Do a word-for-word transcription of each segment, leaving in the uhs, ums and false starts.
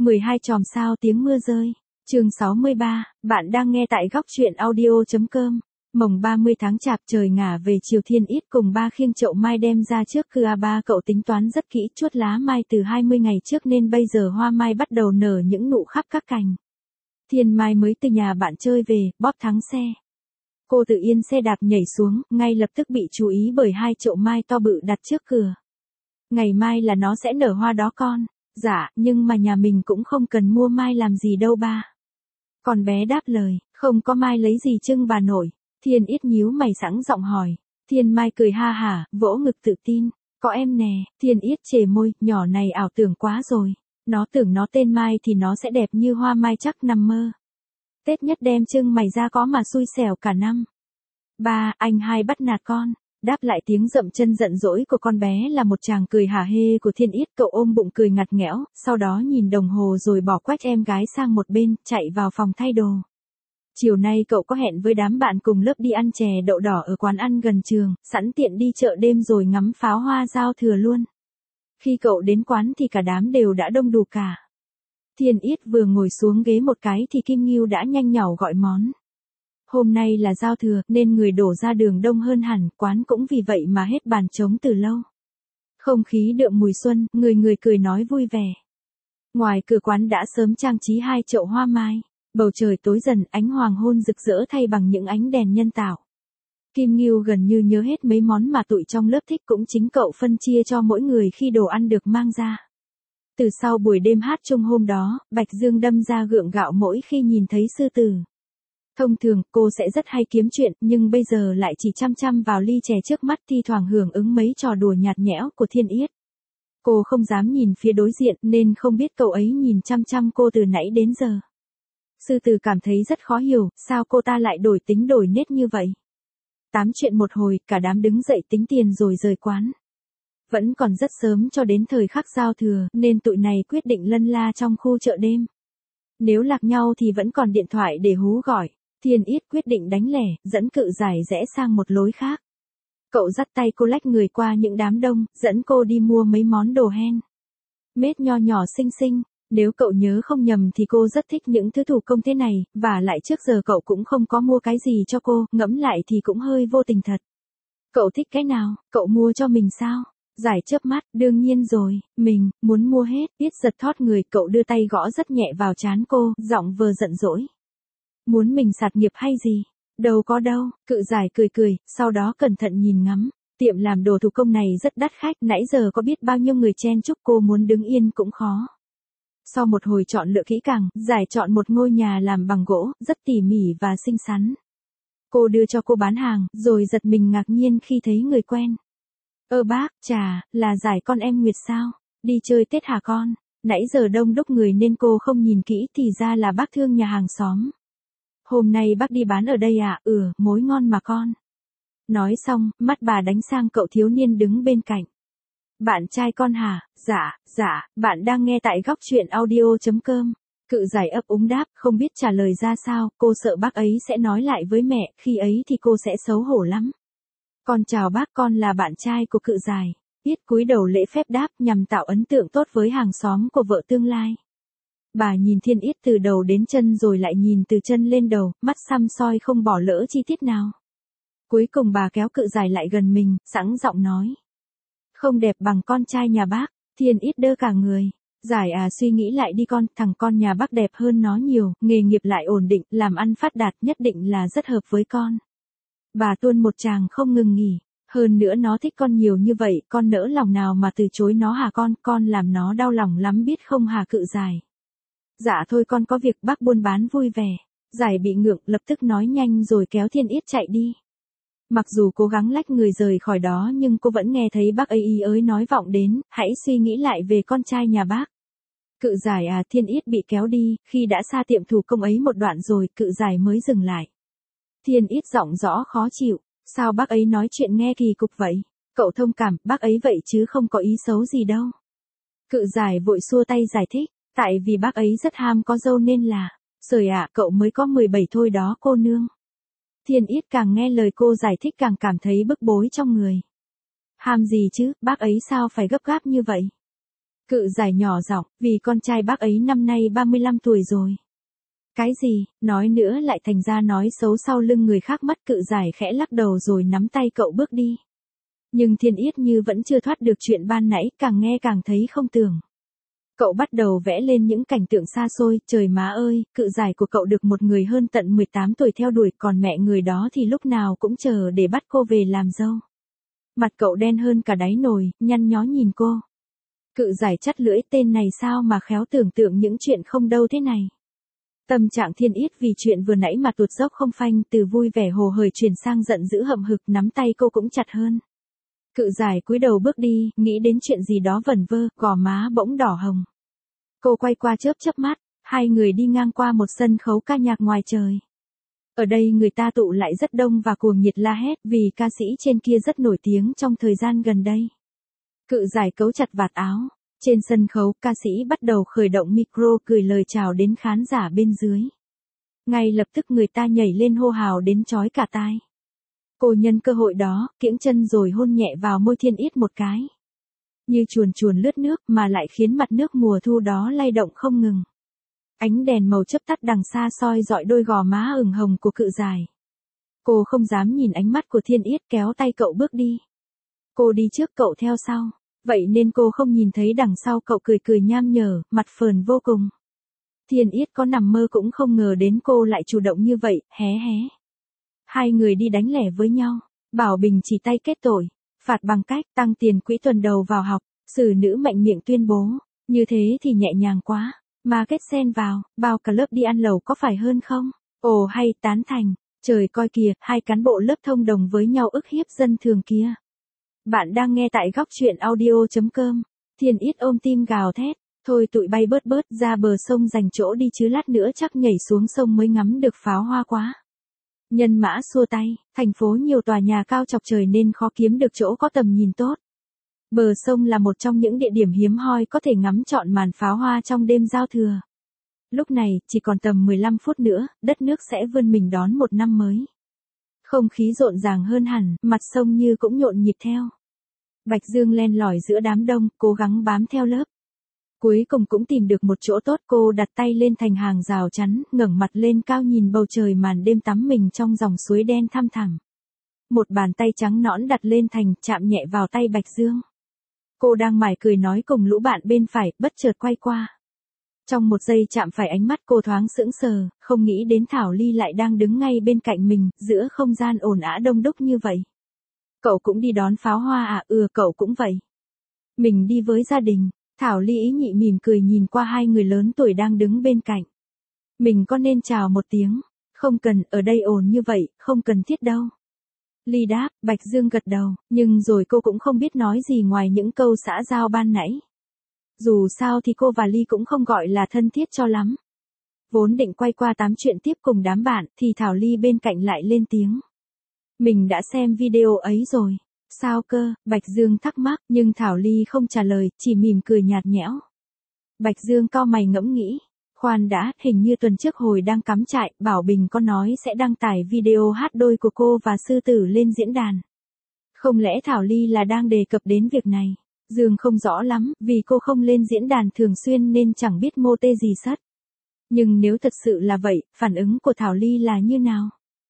mười hai chòm sao tiếng mưa rơi. Chương sáu mươi ba, bạn đang nghe tại góc truyện audio.com. Mồng ba mươi tháng chạp trời ngả về chiều thiên ít cùng ba khiêng chậu mai đem ra trước cửa a ba cậu tính toán rất kỹ chuốt lá mai từ hai mươi ngày trước nên bây giờ hoa mai bắt đầu nở những nụ khắp các cành. Thiên Mai mới từ nhà bạn chơi về, bóp thắng xe. Cô tự yên xe đạp nhảy xuống, ngay lập tức bị chú ý bởi hai chậu mai to bự đặt trước cửa. Ngày mai là nó sẽ nở hoa đó con. Dạ, nhưng mà nhà mình cũng không cần mua mai làm gì đâu ba. Con bé đáp lời, không có mai lấy gì trưng bà nội. Thiên ít nhíu mày sẵn giọng hỏi. Thiên Mai cười ha hả, vỗ ngực tự tin. Có em nè. Thiên ít chề môi, nhỏ này ảo tưởng quá rồi. Nó tưởng nó tên Mai thì nó sẽ đẹp như hoa mai chắc nằm mơ. Tết nhất đem trưng mày ra có mà xui xẻo cả năm. Ba, anh hai bắt nạt con. Đáp lại tiếng dậm chân giận dỗi của con bé là một chàng cười hả hê của Thiên ít. Cậu ôm bụng cười ngặt nghẽo, sau đó nhìn đồng hồ rồi bỏ quách em gái sang một bên, chạy vào phòng thay đồ. Chiều nay cậu có hẹn với đám bạn cùng lớp đi ăn chè đậu đỏ ở quán ăn gần trường, sẵn tiện đi chợ đêm rồi ngắm pháo hoa giao thừa luôn. Khi cậu đến quán thì cả đám đều đã đông đủ cả. Thiên ít vừa ngồi xuống ghế một cái thì Kim Ngưu đã nhanh nhảu gọi món. Hôm nay là giao thừa nên người đổ ra đường đông hơn hẳn, quán cũng vì vậy mà hết bàn trống từ lâu. Không khí đượm mùi xuân, người người cười nói vui vẻ. Ngoài cửa quán đã sớm trang trí hai chậu hoa mai. Bầu trời tối dần, ánh hoàng hôn rực rỡ thay bằng những ánh đèn nhân tạo. Kim Ngưu gần như nhớ hết mấy món mà tụi trong lớp thích cũng chính cậu phân chia cho mỗi người khi đồ ăn được mang ra. Từ sau buổi đêm hát chung hôm đó, Bạch Dương đâm ra gượng gạo mỗi khi nhìn thấy sư tử. Thông thường, cô sẽ rất hay kiếm chuyện, nhưng bây giờ lại chỉ chăm chăm vào ly chè trước mắt thi thoảng hưởng ứng mấy trò đùa nhạt nhẽo của Thiên Yết. Cô không dám nhìn phía đối diện nên không biết cậu ấy nhìn chăm chăm cô từ nãy đến giờ. Sư tử cảm thấy rất khó hiểu, sao cô ta lại đổi tính đổi nết như vậy. Tám chuyện một hồi, cả đám đứng dậy tính tiền rồi rời quán. Vẫn còn rất sớm cho đến thời khắc giao thừa, nên tụi này quyết định lân la trong khu chợ đêm. Nếu lạc nhau thì vẫn còn điện thoại để hú gọi. Thiên ít quyết định đánh lẻ, dẫn Cự Giải rẽ sang một lối khác. Cậu dắt tay cô lách người qua những đám đông, dẫn cô đi mua mấy món đồ hen. Mết nho nhỏ xinh xinh. Nếu cậu nhớ không nhầm thì cô rất thích những thứ thủ công thế này, và lại trước giờ cậu cũng không có mua cái gì cho cô, ngẫm lại thì cũng hơi vô tình thật. Cậu thích cái nào, cậu mua cho mình sao? Giải chớp mắt, đương nhiên rồi, mình, muốn mua hết, Tiết giật thót người, cậu đưa tay gõ rất nhẹ vào trán cô, giọng vừa giận dỗi. Muốn mình sạt nghiệp hay gì? Đâu có đâu, Cự Giải cười cười, sau đó cẩn thận nhìn ngắm. Tiệm làm đồ thủ công này rất đắt khách, nãy giờ có biết bao nhiêu người chen chúc cô muốn đứng yên cũng khó. Sau một hồi chọn lựa kỹ càng, Giải chọn một ngôi nhà làm bằng gỗ, rất tỉ mỉ và xinh xắn. Cô đưa cho cô bán hàng, rồi giật mình ngạc nhiên khi thấy người quen. Ơ bác, chà, là Giải con em Nguyệt sao? Đi chơi Tết hả con? Nãy giờ đông đúc người nên cô không nhìn kỹ thì ra là bác Thương nhà hàng xóm. Hôm nay bác đi bán ở đây à? Ừ, mối ngon mà con. Nói xong, mắt bà đánh sang cậu thiếu niên đứng bên cạnh. Bạn trai con hả? Dạ, dạ, bạn đang nghe tại góc truyện audio.com. Cự Giải ấp úng đáp, không biết trả lời ra sao, cô sợ bác ấy sẽ nói lại với mẹ, khi ấy thì cô sẽ xấu hổ lắm. Con chào bác, con là bạn trai của Cự Giải. Tiết cúi đầu lễ phép đáp nhằm tạo ấn tượng tốt với hàng xóm của vợ tương lai. Bà nhìn Thiên Ít từ đầu đến chân rồi lại nhìn từ chân lên đầu, mắt săm soi không bỏ lỡ chi tiết nào. Cuối cùng bà kéo Cự Giải lại gần mình, sẵn giọng nói. Không đẹp bằng con trai nhà bác. Thiên Ít đơ cả người. Giải à, suy nghĩ lại đi con, thằng con nhà bác đẹp hơn nó nhiều, nghề nghiệp lại ổn định, làm ăn phát đạt nhất định là rất hợp với con. Bà tuôn một tràng không ngừng nghỉ. Hơn nữa nó thích con nhiều như vậy, con nỡ lòng nào mà từ chối nó hả con, con làm nó đau lòng lắm biết không hả Cự Giải. Dạ thôi con có việc, bác buôn bán vui vẻ. Giải bị ngượng, lập tức nói nhanh rồi kéo Thiên Ít chạy đi. Mặc dù cố gắng lách người rời khỏi đó nhưng cô vẫn nghe thấy bác ấy ý ới nói vọng đến, hãy suy nghĩ lại về con trai nhà bác. Cự Giải à, Thiên Ít bị kéo đi, khi đã xa tiệm thủ công ấy một đoạn rồi, Cự Giải mới dừng lại. Thiên Ít giọng rõ khó chịu, sao bác ấy nói chuyện nghe kỳ cục vậy? Cậu thông cảm, bác ấy vậy chứ không có ý xấu gì đâu. Cự Giải vội xua tay giải thích, tại vì bác ấy rất ham có dâu nên là, trời ạ, cậu mới có mười bảy thôi đó cô nương. Thiên Ít càng nghe lời cô giải thích càng cảm thấy bức bối trong người. Ham gì chứ, bác ấy sao phải gấp gáp như vậy? Cự giải nhỏ giọng, vì con trai bác ấy năm nay ba mươi lăm tuổi rồi. Cái gì, nói nữa lại thành ra nói xấu sau lưng người khác mất. Cự giải khẽ lắc đầu rồi nắm tay cậu bước đi. Nhưng Thiên Yết như vẫn chưa thoát được chuyện ban nãy, càng nghe càng thấy không tưởng. Cậu bắt đầu vẽ lên những cảnh tượng xa xôi, trời má ơi, cự giải của cậu được một người hơn tận mười tám tuổi theo đuổi, còn mẹ người đó thì lúc nào cũng chờ để bắt cô về làm dâu. Mặt cậu đen hơn cả đáy nồi, nhăn nhó nhìn cô. Cự giải chắt lưỡi, tên này sao mà khéo tưởng tượng những chuyện không đâu thế này. Tâm trạng Thiên Yết vì chuyện vừa nãy mà tuột dốc không phanh, từ vui vẻ hồ hởi chuyển sang giận dữ hậm hực, nắm tay cô cũng chặt hơn. Cự giải cúi đầu bước đi, nghĩ đến chuyện gì đó vẩn vơ, gò má bỗng đỏ hồng. Cô quay qua chớp chớp mắt, hai người đi ngang qua một sân khấu ca nhạc ngoài trời. Ở đây người ta tụ lại rất đông và cuồng nhiệt la hét vì ca sĩ trên kia rất nổi tiếng trong thời gian gần đây. Cự giải cấu chặt vạt áo. Trên sân khấu, ca sĩ bắt đầu khởi động micro gửi lời chào đến khán giả bên dưới. Ngay lập tức người ta nhảy lên hô hào đến chói cả tai. Cô nhân cơ hội đó, kiễng chân rồi hôn nhẹ vào môi Thiên Yết một cái. Như chuồn chuồn lướt nước mà lại khiến mặt nước mùa thu đó lay động không ngừng. Ánh đèn màu chớp tắt đằng xa soi dọi đôi gò má ửng hồng của cự giải. Cô không dám nhìn ánh mắt của Thiên Yết, kéo tay cậu bước đi. Cô đi trước cậu theo sau. Vậy nên cô không nhìn thấy đằng sau cậu cười cười nham nhở, mặt phờn vô cùng. Thiên Yết có nằm mơ cũng không ngờ đến cô lại chủ động như vậy, hé hé. Hai người đi đánh lẻ với nhau, Bảo Bình chỉ tay kết tội, phạt bằng cách tăng tiền quỹ tuần đầu vào học, xử nữ mạnh miệng tuyên bố, như thế thì nhẹ nhàng quá, mà kết xen vào, bao cả lớp đi ăn lẩu có phải hơn không? Ồ hay, tán thành, trời coi kìa, hai cán bộ lớp thông đồng với nhau ức hiếp dân thường kia. Bạn đang nghe tại góc truyện audio.com. Thiên Yết ôm tim gào thét. Thôi tụi bay bớt bớt ra bờ sông dành chỗ đi chứ lát nữa chắc nhảy xuống sông mới ngắm được pháo hoa quá. Nhân Mã xua tay. Thành phố nhiều tòa nhà cao chọc trời nên khó kiếm được chỗ có tầm nhìn tốt. Bờ sông là một trong những địa điểm hiếm hoi có thể ngắm trọn màn pháo hoa trong đêm giao thừa. Lúc này, chỉ còn tầm mười lăm phút nữa, đất nước sẽ vươn mình đón một năm mới. Không khí rộn ràng hơn hẳn, mặt sông như cũng nhộn nhịp theo. Bạch Dương len lỏi giữa đám đông, cố gắng bám theo lớp. Cuối cùng cũng tìm được một chỗ tốt, cô đặt tay lên thành hàng rào chắn, ngẩng mặt lên cao nhìn bầu trời màn đêm tắm mình trong dòng suối đen thăm thẳm. Một bàn tay trắng nõn đặt lên thành, chạm nhẹ vào tay Bạch Dương. Cô đang mải cười nói cùng lũ bạn bên phải, bất chợt quay qua. Trong một giây chạm phải ánh mắt cô thoáng sững sờ, không nghĩ đến Thảo Ly lại đang đứng ngay bên cạnh mình, giữa không gian ồn ào đông đúc như vậy. Cậu cũng đi đón pháo hoa à? Ừ, cậu cũng vậy. Mình đi với gia đình. Thảo Ly ý nhị mỉm cười nhìn qua hai người lớn tuổi đang đứng bên cạnh. Mình có nên chào một tiếng? Không cần, ở đây ồn như vậy, không cần thiết đâu. Ly đáp, Bạch Dương gật đầu, nhưng rồi cô cũng không biết nói gì ngoài những câu xã giao ban nãy. Dù sao thì cô và Ly cũng không gọi là thân thiết cho lắm. Vốn định quay qua tám chuyện tiếp cùng đám bạn, thì Thảo Ly bên cạnh lại lên tiếng. Mình đã xem video ấy rồi. Sao cơ? Bạch Dương thắc mắc, nhưng Thảo Ly không trả lời, chỉ mỉm cười nhạt nhẽo. Bạch Dương cau mày ngẫm nghĩ. Khoan đã, hình như tuần trước hồi đang cắm trại, Bảo Bình có nói sẽ đăng tải video hát đôi của cô và sư tử lên diễn đàn. Không lẽ Thảo Ly là đang đề cập đến việc này? Dương không rõ lắm, vì cô không lên diễn đàn thường xuyên nên chẳng biết mô tê gì sất. Nhưng nếu thật sự là vậy, phản ứng của Thảo Ly là như nào?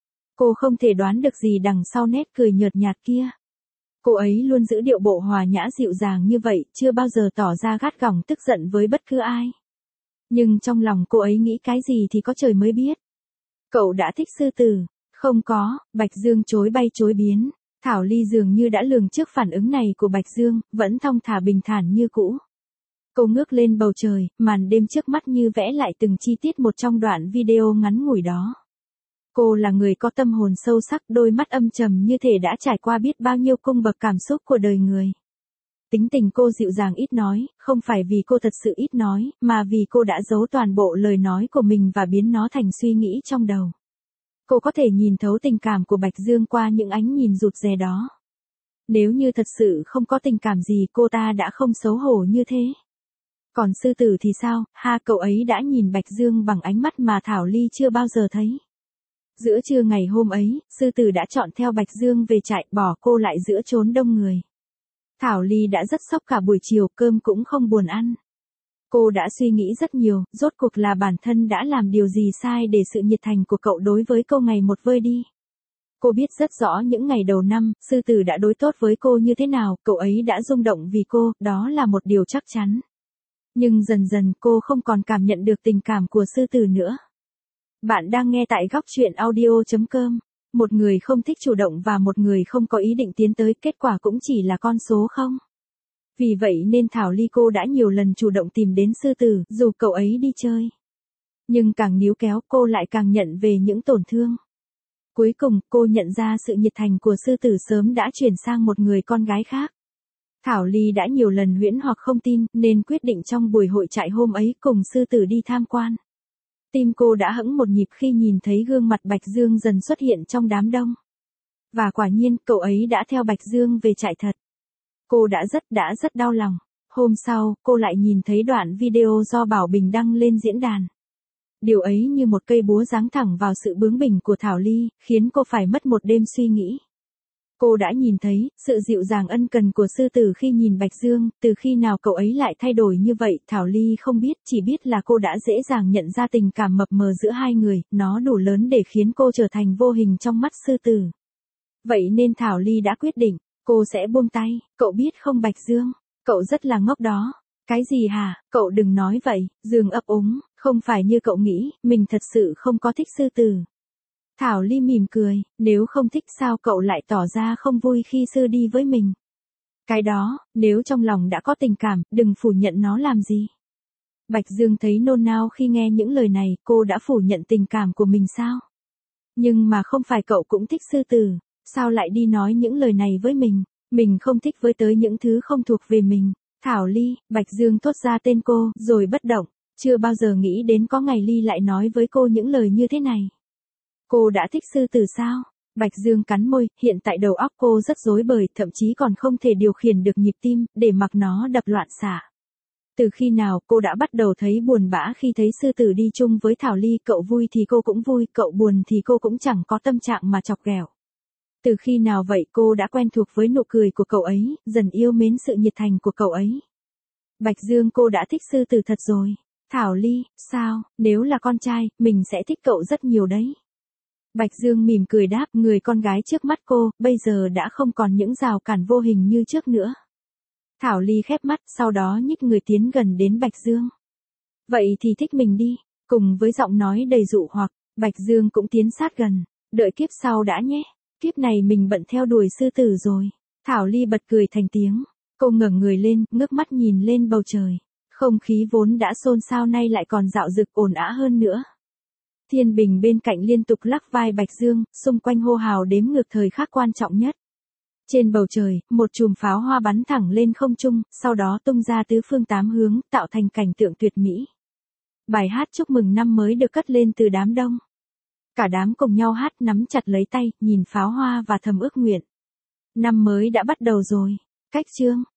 Cô không thể đoán được gì đằng sau nét cười nhợt nhạt kia. Cô ấy luôn giữ điệu bộ hòa nhã dịu dàng như vậy, chưa bao giờ tỏ ra gắt gỏng tức giận với bất cứ ai. Nhưng trong lòng cô ấy nghĩ cái gì thì có trời mới biết. Cậu đã thích sư tử? Không có, Bạch Dương chối bay chối biến. Thảo Ly dường như đã lường trước phản ứng này của Bạch Dương, vẫn thong thả bình thản như cũ. Cô ngước lên bầu trời, màn đêm trước mắt như vẽ lại từng chi tiết một trong đoạn video ngắn ngủi đó. Cô là người có tâm hồn sâu sắc, đôi mắt âm trầm như thể đã trải qua biết bao nhiêu cung bậc cảm xúc của đời người. Tính tình cô dịu dàng ít nói, không phải vì cô thật sự ít nói, mà vì cô đã giấu toàn bộ lời nói của mình và biến nó thành suy nghĩ trong đầu. Cô có thể nhìn thấu tình cảm của Bạch Dương qua những ánh nhìn rụt rè đó. Nếu như thật sự không có tình cảm gì cô ta đã không xấu hổ như thế. Còn sư tử thì sao, ha, cậu ấy đã nhìn Bạch Dương bằng ánh mắt mà Thảo Ly chưa bao giờ thấy. Giữa trưa ngày hôm ấy, sư tử đã chọn theo Bạch Dương về trại, bỏ cô lại giữa chốn đông người. Thảo Ly đã rất sốc cả buổi chiều, cơm cũng không buồn ăn. Cô đã suy nghĩ rất nhiều, rốt cuộc là bản thân đã làm điều gì sai để sự nhiệt thành của cậu đối với cô ngày một vơi đi. Cô biết rất rõ những ngày đầu năm, sư tử đã đối tốt với cô như thế nào, cậu ấy đã rung động vì cô, đó là một điều chắc chắn. Nhưng dần dần cô không còn cảm nhận được tình cảm của sư tử nữa. Bạn đang nghe tại góc chuyện audio chấm com. Một người không thích chủ động và một người không có ý định tiến tới, kết quả cũng chỉ là con số không. Vì vậy nên Thảo Ly cô đã nhiều lần chủ động tìm đến sư tử, dù cậu ấy đi chơi. Nhưng càng níu kéo cô lại càng nhận về những tổn thương. Cuối cùng cô nhận ra sự nhiệt thành của sư tử sớm đã chuyển sang một người con gái khác. Thảo Ly đã nhiều lần huyễn hoặc không tin nên quyết định trong buổi hội trại hôm ấy cùng sư tử đi tham quan. Tim cô đã hững một nhịp khi nhìn thấy gương mặt Bạch Dương dần xuất hiện trong đám đông. Và quả nhiên cậu ấy đã theo Bạch Dương về trại thật. Cô đã rất đã rất đau lòng. Hôm sau, cô lại nhìn thấy đoạn video do Bảo Bình đăng lên diễn đàn. Điều ấy như một cây búa giáng thẳng vào sự bướng bỉnh của Thảo Ly, khiến cô phải mất một đêm suy nghĩ. Cô đã nhìn thấy sự dịu dàng ân cần của sư tử khi nhìn Bạch Dương, từ khi nào cậu ấy lại thay đổi như vậy, Thảo Ly không biết, chỉ biết là cô đã dễ dàng nhận ra tình cảm mập mờ giữa hai người, nó đủ lớn để khiến cô trở thành vô hình trong mắt sư tử. Vậy nên Thảo Ly đã quyết định, cô sẽ buông tay, cậu biết không Bạch Dương, cậu rất là ngốc đó. Cái gì hả, cậu đừng nói vậy, Dương ấp úng, không phải như cậu nghĩ, mình thật sự không có thích sư tử. Thảo Ly mỉm cười, nếu không thích sao cậu lại tỏ ra không vui khi sư đi với mình. Cái đó, nếu trong lòng đã có tình cảm, đừng phủ nhận nó làm gì. Bạch Dương thấy nôn nao khi nghe những lời này, cô đã phủ nhận tình cảm của mình sao? Nhưng mà không phải cậu cũng thích sư tử, sao lại đi nói những lời này với mình, mình không thích với tới những thứ không thuộc về mình. Thảo Ly, Bạch Dương thốt ra tên cô, rồi bất động, chưa bao giờ nghĩ đến có ngày Ly lại nói với cô những lời như thế này. Cô đã thích sư tử sao? Bạch Dương cắn môi, hiện tại đầu óc cô rất rối bời, thậm chí còn không thể điều khiển được nhịp tim, để mặc nó đập loạn xạ. Từ khi nào cô đã bắt đầu thấy buồn bã khi thấy sư tử đi chung với Thảo Ly, cậu vui thì cô cũng vui, cậu buồn thì cô cũng chẳng có tâm trạng mà chọc ghẹo. Từ khi nào vậy cô đã quen thuộc với nụ cười của cậu ấy, dần yêu mến sự nhiệt thành của cậu ấy. Bạch Dương cô đã thích sư tử thật rồi. Thảo Ly, sao, nếu là con trai, mình sẽ thích cậu rất nhiều đấy. Bạch Dương mỉm cười đáp, người con gái trước mắt cô, bây giờ đã không còn những rào cản vô hình như trước nữa. Thảo Ly khép mắt, sau đó nhích người tiến gần đến Bạch Dương. Vậy thì thích mình đi, cùng với giọng nói đầy dụ hoặc, Bạch Dương cũng tiến sát gần, đợi kiếp sau đã nhé, kiếp này mình bận theo đuổi sư tử rồi. Thảo Ly bật cười thành tiếng, cô ngẩng người lên, ngước mắt nhìn lên bầu trời, không khí vốn đã xôn xao nay lại còn dạo dực ồn ào hơn nữa. Thiên Bình bên cạnh liên tục lắc vai Bạch Dương, xung quanh hô hào đếm ngược thời khắc quan trọng nhất. Trên bầu trời, một chùm pháo hoa bắn thẳng lên không trung, sau đó tung ra tứ phương tám hướng, tạo thành cảnh tượng tuyệt mỹ. Bài hát chúc mừng năm mới được cất lên từ đám đông. Cả đám cùng nhau hát, nắm chặt lấy tay, nhìn pháo hoa và thầm ước nguyện. Năm mới đã bắt đầu rồi. Cách chương